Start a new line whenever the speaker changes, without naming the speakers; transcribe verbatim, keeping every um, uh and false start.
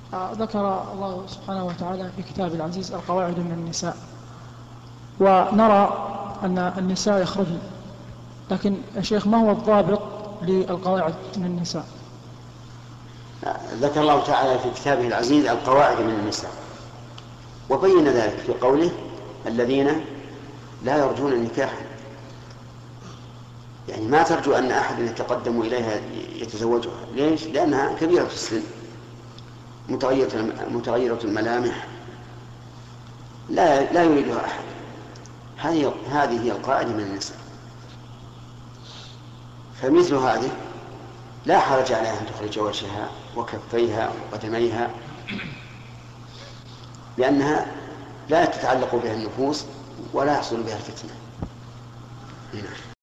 آه، ذكر الله سبحانه وتعالى في كتابه العزيز القواعد من النساء، ونرى أن النساء يخرجن، لكن يا شيخ ما هو الضابط للقواعد من النساء؟
ذكر الله تعالى في كتابه العزيز القواعد من النساء، وبين ذلك في قوله الذين لا يرجون نكاحا، يعني ما ترجو أن أحد يتقدم إليها يتزوجها. ليش؟ لأنها كبيرة في السن، متغيرة الملامح، لا لا يريدها أحد. هذه هذه هي القاعدة من النساء. فمثل هذه لا حرج عليها أن تخرج وجهها وكفيها وقدميها، لأنها لا تتعلق بها النفوس ولا يحصل بها الفتنة.